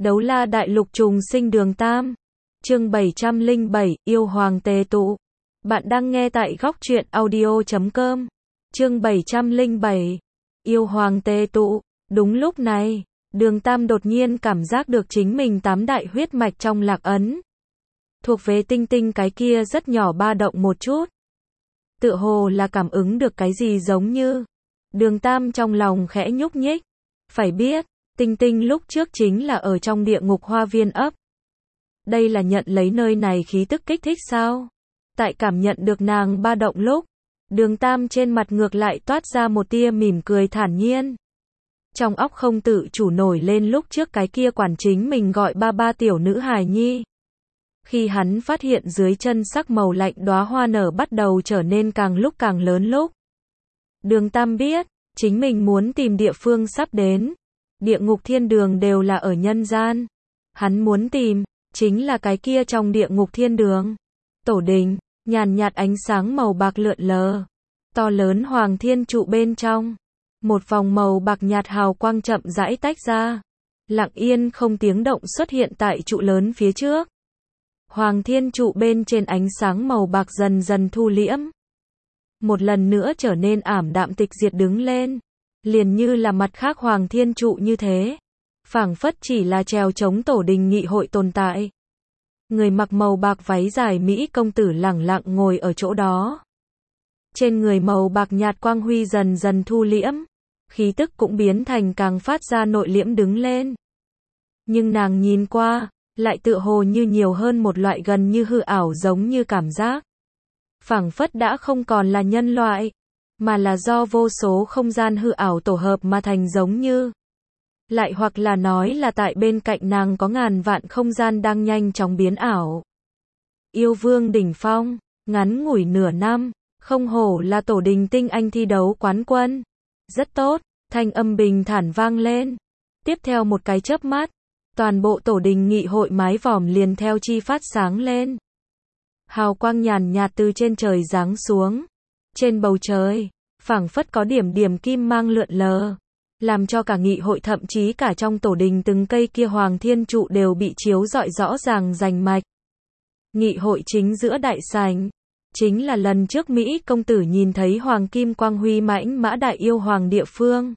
Đấu la đại lục trùng sinh đường Tam. Chương 707, yêu hoàng tề tụ. Bạn đang nghe tại góc truyện audio.com. Chương 707, yêu hoàng tề tụ. Đúng lúc này, đường Tam đột nhiên cảm giác được chính mình 8 đại huyết mạch trong lạc ấn. Thuộc về tinh tinh cái kia rất nhỏ ba động một chút. Tựa hồ là cảm ứng được cái gì giống như. Đường Tam trong lòng khẽ nhúc nhích. Phải biết, tinh tinh lúc trước chính là ở trong địa ngục hoa viên ấp. Đây là nhận lấy nơi này khí tức kích thích sao? Tại cảm nhận được nàng ba động lúc, đường Tam trên mặt ngược lại toát ra một tia mỉm cười thản nhiên. Trong óc không tự chủ nổi lên lúc trước cái kia quản chính mình gọi ba tiểu nữ hài nhi. Khi hắn phát hiện dưới chân sắc màu lạnh đóa hoa nở bắt đầu trở nên càng lúc càng lớn lúc. Đường Tam biết, chính mình muốn tìm địa phương sắp đến. Địa ngục thiên đường đều là ở nhân gian. Hắn muốn tìm, chính là cái kia trong địa ngục thiên đường. Tổ đình, nhàn nhạt ánh sáng màu bạc lượn lờ. To lớn hoàng thiên trụ bên trong. Một vòng màu bạc nhạt hào quang chậm rãi tách ra. Lặng yên không tiếng động xuất hiện tại trụ lớn phía trước. Hoàng thiên trụ bên trên ánh sáng màu bạc dần dần thu liễm. Một lần nữa trở nên ảm đạm tịch diệt đứng lên. Liền như là mặt khác hoàng thiên trụ như thế. Phảng phất chỉ là trèo chống tổ đình nghị hội tồn tại. Người mặc màu bạc váy dài Mỹ công tử lẳng lặng ngồi ở chỗ đó. Trên người màu bạc nhạt quang huy dần dần thu liễm. Khí tức cũng biến thành càng phát ra nội liễm đứng lên. Nhưng nàng nhìn qua, lại tựa hồ như nhiều hơn một loại gần như hư ảo giống như cảm giác. Phảng phất đã không còn là nhân loại, mà là do vô số không gian hư ảo tổ hợp mà thành giống như. Lại hoặc là nói là tại bên cạnh nàng có ngàn vạn không gian đang nhanh chóng biến ảo. Yêu vương đỉnh phong, ngắn ngủi nửa năm, không hổ là tổ đình tinh anh thi đấu quán quân. Rất tốt, thanh âm bình thản vang lên. Tiếp theo một cái chớp mắt, toàn bộ tổ đình nghị hội mái vòm liền theo chi phát sáng lên. Hào quang nhàn nhạt từ trên trời giáng xuống. Trên bầu trời, phảng phất có điểm điểm kim mang lượn lờ. Làm cho cả nghị hội thậm chí cả trong tổ đình từng cây kia hoàng thiên trụ đều bị chiếu rọi rõ ràng rành mạch. Nghị hội chính giữa đại sảnh. Chính là lần trước Mỹ công tử nhìn thấy hoàng kim quang huy mãnh mã đại yêu hoàng địa phương.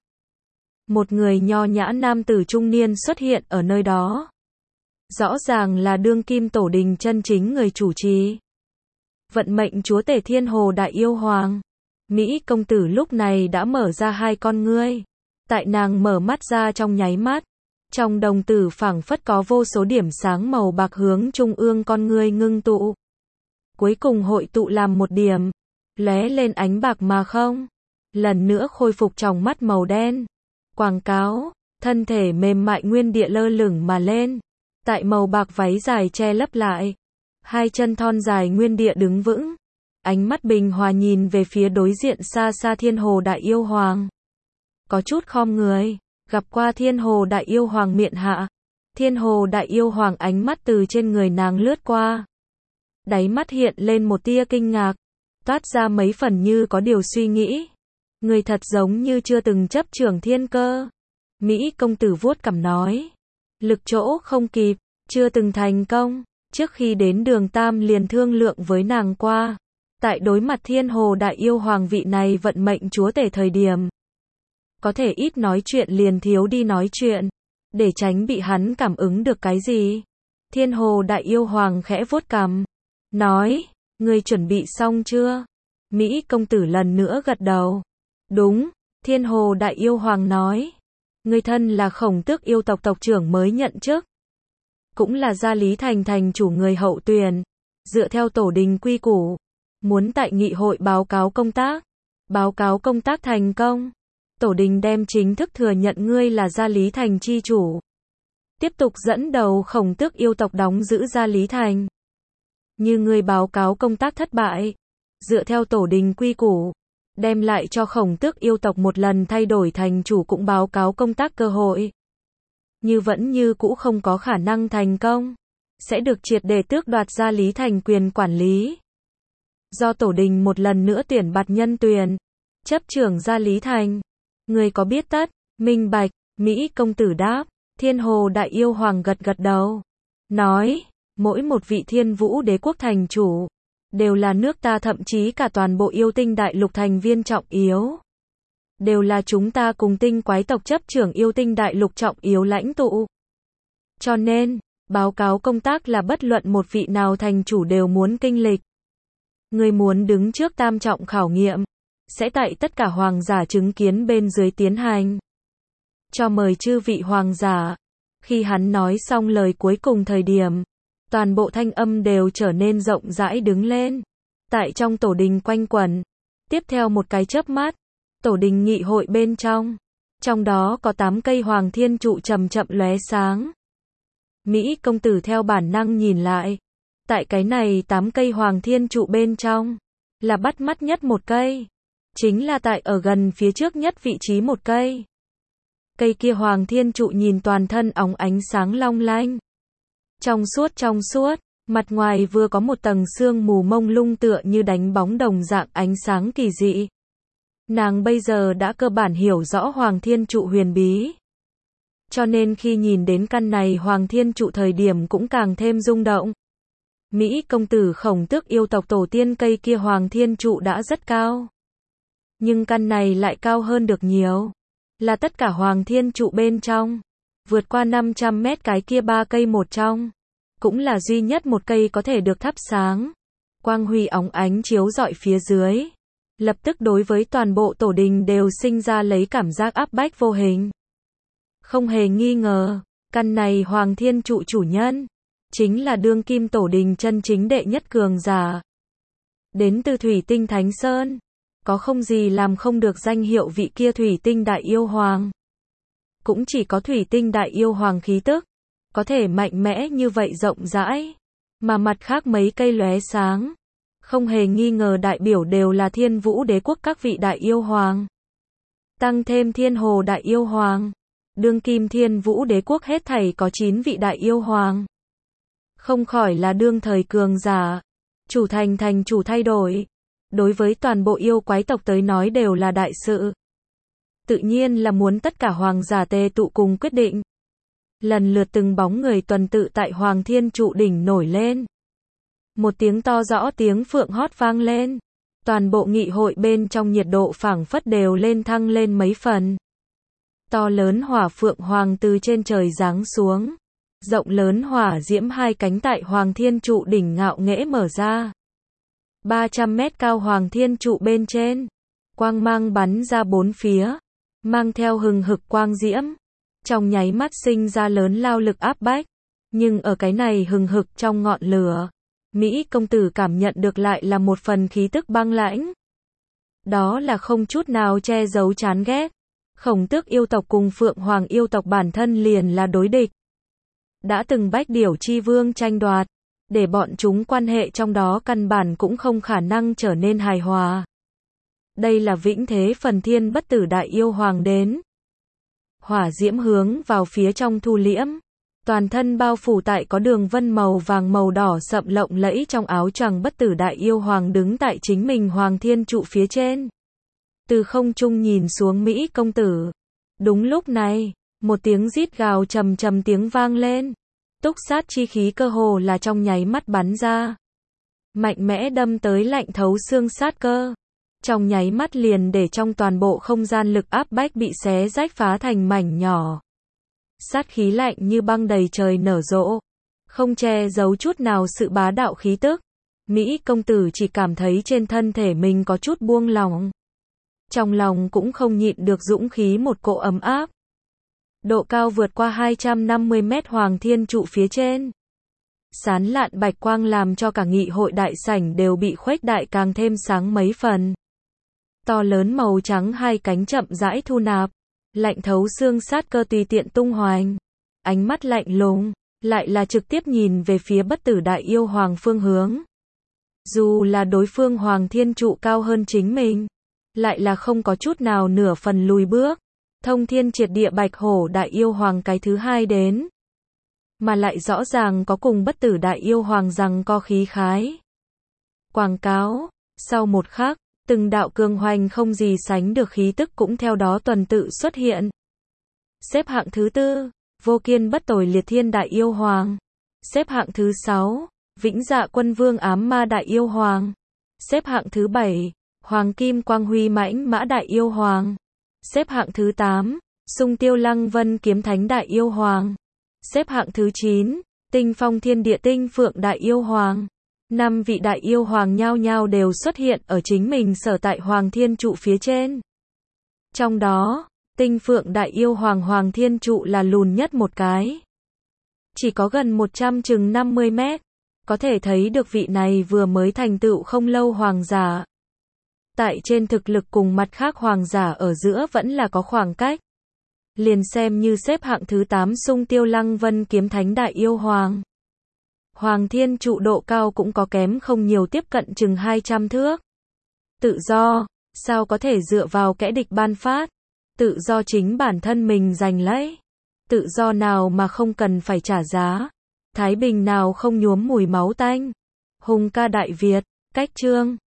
Một người nho nhã nam tử trung niên xuất hiện ở nơi đó. Rõ ràng là đương kim tổ đình chân chính người chủ trì. Vận mệnh chúa tể thiên hồ đại yêu hoàng. Mỹ công tử lúc này đã mở ra hai con ngươi. Tại nàng mở mắt ra trong nháy mắt. Trong đồng tử phảng phất có vô số điểm sáng màu bạc hướng trung ương con ngươi ngưng tụ. Cuối cùng hội tụ làm một điểm. Lóe lên ánh bạc mà không. Lần nữa khôi phục tròng mắt màu đen. Quảng cáo, thân thể mềm mại nguyên địa lơ lửng mà lên. Tại màu bạc váy dài che lấp lại. Hai chân thon dài nguyên địa đứng vững. Ánh mắt bình hòa nhìn về phía đối diện xa xa thiên hồ đại yêu hoàng. Có chút khom người, gặp qua thiên hồ đại yêu hoàng miện hạ. Thiên hồ đại yêu hoàng ánh mắt từ trên người nàng lướt qua. Đáy mắt hiện lên một tia kinh ngạc. Toát ra mấy phần như có điều suy nghĩ. Người thật giống như chưa từng chấp trưởng thiên cơ. Mỹ công tử vuốt cằm nói. Lực chỗ không kịp, chưa từng thành công. Trước khi đến đường Tam liền thương lượng với nàng qua. Tại đối mặt thiên hồ đại yêu hoàng vị này vận mệnh chúa tể thời điểm. Có thể ít nói chuyện liền thiếu đi nói chuyện. Để tránh bị hắn cảm ứng được cái gì. Thiên hồ đại yêu hoàng khẽ vuốt cằm. Nói, ngươi chuẩn bị xong chưa? Mỹ công tử lần nữa gật đầu. Đúng, thiên hồ đại yêu hoàng nói. Ngươi thân là Khổng Tước yêu tộc tộc trưởng mới nhận chức. Cũng là gia lý thành thành chủ người hậu tuyển. Dựa theo tổ đình quy củ. Muốn tại nghị hội báo cáo công tác. Báo cáo công tác thành công. Tổ đình đem chính thức thừa nhận ngươi là gia lý thành chi chủ. Tiếp tục dẫn đầu Khổng Tước yêu tộc đóng giữ gia lý thành. Như ngươi báo cáo công tác thất bại. Dựa theo tổ đình quy củ. Đem lại cho Khổng Tước yêu tộc một lần thay đổi thành chủ cũng báo cáo công tác cơ hội. Như vẫn như cũ không có khả năng thành công. Sẽ được triệt để tước đoạt gia lý thành quyền quản lý. Do tổ đình một lần nữa tuyển bạt nhân tuyển. Chấp trưởng gia lý thành. Người có biết tất, minh bạch, Mỹ công tử đáp. Thiên Hồ Đại Yêu Hoàng gật gật đầu. Nói, mỗi một vị Thiên Vũ Đế quốc thành chủ, đều là nước ta thậm chí cả toàn bộ yêu tinh đại lục thành viên trọng yếu. Đều là chúng ta cùng tinh quái tộc chấp trưởng yêu tinh đại lục trọng yếu lãnh tụ. Cho nên, báo cáo công tác là bất luận một vị nào thành chủ đều muốn kinh lịch. Người muốn đứng trước tam trọng khảo nghiệm, sẽ tại tất cả hoàng giả chứng kiến bên dưới tiến hành. Cho mời chư vị hoàng giả. Khi hắn nói xong lời cuối cùng thời điểm, toàn bộ thanh âm đều trở nên rộng rãi đứng lên. Tại trong tổ đình quanh quẩn. Tiếp theo một cái chớp mắt, tổ đình nghị hội bên trong đó có 8 cây hoàng thiên trụ chậm chậm lóe sáng. Mỹ công tử theo bản năng nhìn lại. Tại cái này 8 cây hoàng thiên trụ bên trong, là bắt mắt nhất một cây. Chính là tại ở gần phía trước nhất vị trí một cây. Cây kia hoàng thiên trụ nhìn toàn thân óng ánh sáng long lanh. Trong suốt, mặt ngoài vừa có một tầng sương mù mông lung tựa như đánh bóng đồng dạng ánh sáng kỳ dị. Nàng bây giờ đã cơ bản hiểu rõ hoàng thiên trụ huyền bí. Cho nên khi nhìn đến căn này hoàng thiên trụ thời điểm cũng càng thêm rung động. Mỹ công tử Khổng Tước yêu tộc tổ tiên cây kia hoàng thiên trụ đã rất cao. Nhưng căn này lại cao hơn được nhiều. Là tất cả hoàng thiên trụ bên trong. Vượt qua 500 mét cái kia 3 cây một trong. Cũng là duy nhất một cây có thể được thắp sáng. Quang huy óng ánh chiếu rọi phía dưới. Lập tức đối với toàn bộ tổ đình đều sinh ra lấy cảm giác áp bách vô hình. Không hề nghi ngờ, căn này hoàng thiên trụ chủ nhân. Chính là đương kim tổ đình chân chính đệ nhất cường giả. Đến từ Thủy Tinh Thánh Sơn. Có không gì làm không được danh hiệu vị kia Thủy Tinh Đại Yêu Hoàng. Cũng chỉ có Thủy Tinh Đại Yêu Hoàng khí tức. Có thể mạnh mẽ như vậy rộng rãi. Mà mặt khác mấy cây lóe sáng. Không hề nghi ngờ đại biểu đều là Thiên Vũ Đế quốc các vị Đại Yêu Hoàng. Tăng thêm Thiên Hồ Đại Yêu Hoàng. Đương kim Thiên Vũ Đế quốc hết thảy có 9 vị Đại Yêu Hoàng. Không khỏi là đương thời cường giả. Chủ thành chủ thay đổi. Đối với toàn bộ yêu quái tộc tới nói đều là đại sự. Tự nhiên là muốn tất cả hoàng giả tề tụ cùng quyết định. Lần lượt từng bóng người tuần tự tại hoàng thiên trụ đỉnh nổi lên. Một tiếng to rõ tiếng phượng hót vang lên. Toàn bộ nghị hội bên trong nhiệt độ phảng phất đều lên thăng lên mấy phần. To lớn hỏa phượng hoàng từ trên trời giáng xuống. Rộng lớn hỏa diễm hai cánh tại hoàng thiên trụ đỉnh ngạo nghễ mở ra. 300 mét cao hoàng thiên trụ bên trên. Quang mang bắn ra bốn phía. Mang theo hừng hực quang diễm. Trong nháy mắt sinh ra lớn lao lực áp bách. Nhưng ở cái này hừng hực trong ngọn lửa. Mỹ công tử cảm nhận được lại là một phần khí tức băng lãnh. Đó là không chút nào che giấu chán ghét. Khổng Tước yêu tộc cùng Phượng Hoàng yêu tộc bản thân liền là đối địch. Đã từng bách điểu chi vương tranh đoạt. Để bọn chúng quan hệ trong đó căn bản cũng không khả năng trở nên hài hòa. Đây là vĩnh thế phần thiên bất tử Đại Yêu Hoàng đến. Hỏa diễm hướng vào phía trong thu liễm. Toàn thân bao phủ tại có đường vân màu vàng màu đỏ sậm lộng lẫy trong áo choàng bất tử Đại Yêu Hoàng đứng tại chính mình hoàng thiên trụ phía trên. Từ không trung nhìn xuống Mỹ công tử. Đúng lúc này, một tiếng rít gào trầm trầm tiếng vang lên. Túc sát chi khí cơ hồ là trong nháy mắt bắn ra. Mạnh mẽ đâm tới lạnh thấu xương sát cơ. Trong nháy mắt liền để trong toàn bộ không gian lực áp bách bị xé rách phá thành mảnh nhỏ. Sát khí lạnh như băng đầy trời nở rộ. Không che giấu chút nào sự bá đạo khí tức. Mỹ công tử chỉ cảm thấy trên thân thể mình có chút buông lỏng. Trong lòng cũng không nhịn được dũng khí một cỗ ấm áp. Độ cao vượt qua 250 mét hoàng thiên trụ phía trên. Sán lạn bạch quang làm cho cả nghị hội đại sảnh đều bị khuếch đại càng thêm sáng mấy phần. To lớn màu trắng hai cánh chậm rãi thu nạp. Lạnh thấu xương sát cơ tùy tiện tung hoành. Ánh mắt lạnh lùng, lại là trực tiếp nhìn về phía bất tử Đại Yêu Hoàng phương hướng. Dù là đối phương hoàng thiên trụ cao hơn chính mình. Lại là không có chút nào nửa phần lùi bước. Thông thiên triệt địa bạch hổ Đại Yêu Hoàng cái thứ hai đến. Mà lại rõ ràng có cùng bất tử Đại Yêu Hoàng rằng có khí khái. Quảng cáo, sau một khắc, từng đạo cường hoành không gì sánh được khí tức cũng theo đó tuần tự xuất hiện. Xếp hạng thứ tư, Vô kiên bất tồi liệt thiên đại yêu hoàng. Xếp hạng thứ 6, Vĩnh Dạ Quân Vương ám ma đại yêu hoàng. Xếp hạng thứ 7, Hoàng Kim Quang Huy mãnh mã đại yêu hoàng. Xếp hạng thứ 8, Sung Tiêu Lăng Vân kiếm thánh đại yêu hoàng. Xếp hạng thứ 9, Tinh Phong Thiên Địa Tinh Phượng đại yêu hoàng. 5 vị đại yêu hoàng nhao nhao đều xuất hiện ở chính mình sở tại Hoàng Thiên Trụ phía trên. Trong đó, Tinh Phượng đại yêu hoàng Hoàng Thiên Trụ là lùn nhất một cái. Chỉ có gần 100 chừng 50 mét. Có thể thấy được vị này vừa mới thành tựu không lâu hoàng giả. Tại trên thực lực cùng mặt khác hoàng giả ở giữa vẫn là có khoảng cách. Liền xem như xếp hạng thứ 8 Sung Tiêu Lăng Vân kiếm thánh đại yêu hoàng. Hoàng Thiên Trụ độ cao cũng có kém không nhiều, tiếp cận chừng 200 thước. Tự do, sao có thể dựa vào kẻ địch ban phát? Tự do chính bản thân mình giành lấy. Tự do nào mà không cần phải trả giá? Thái bình nào không nhuốm mùi máu tanh? Hùng ca Đại Việt, cách chương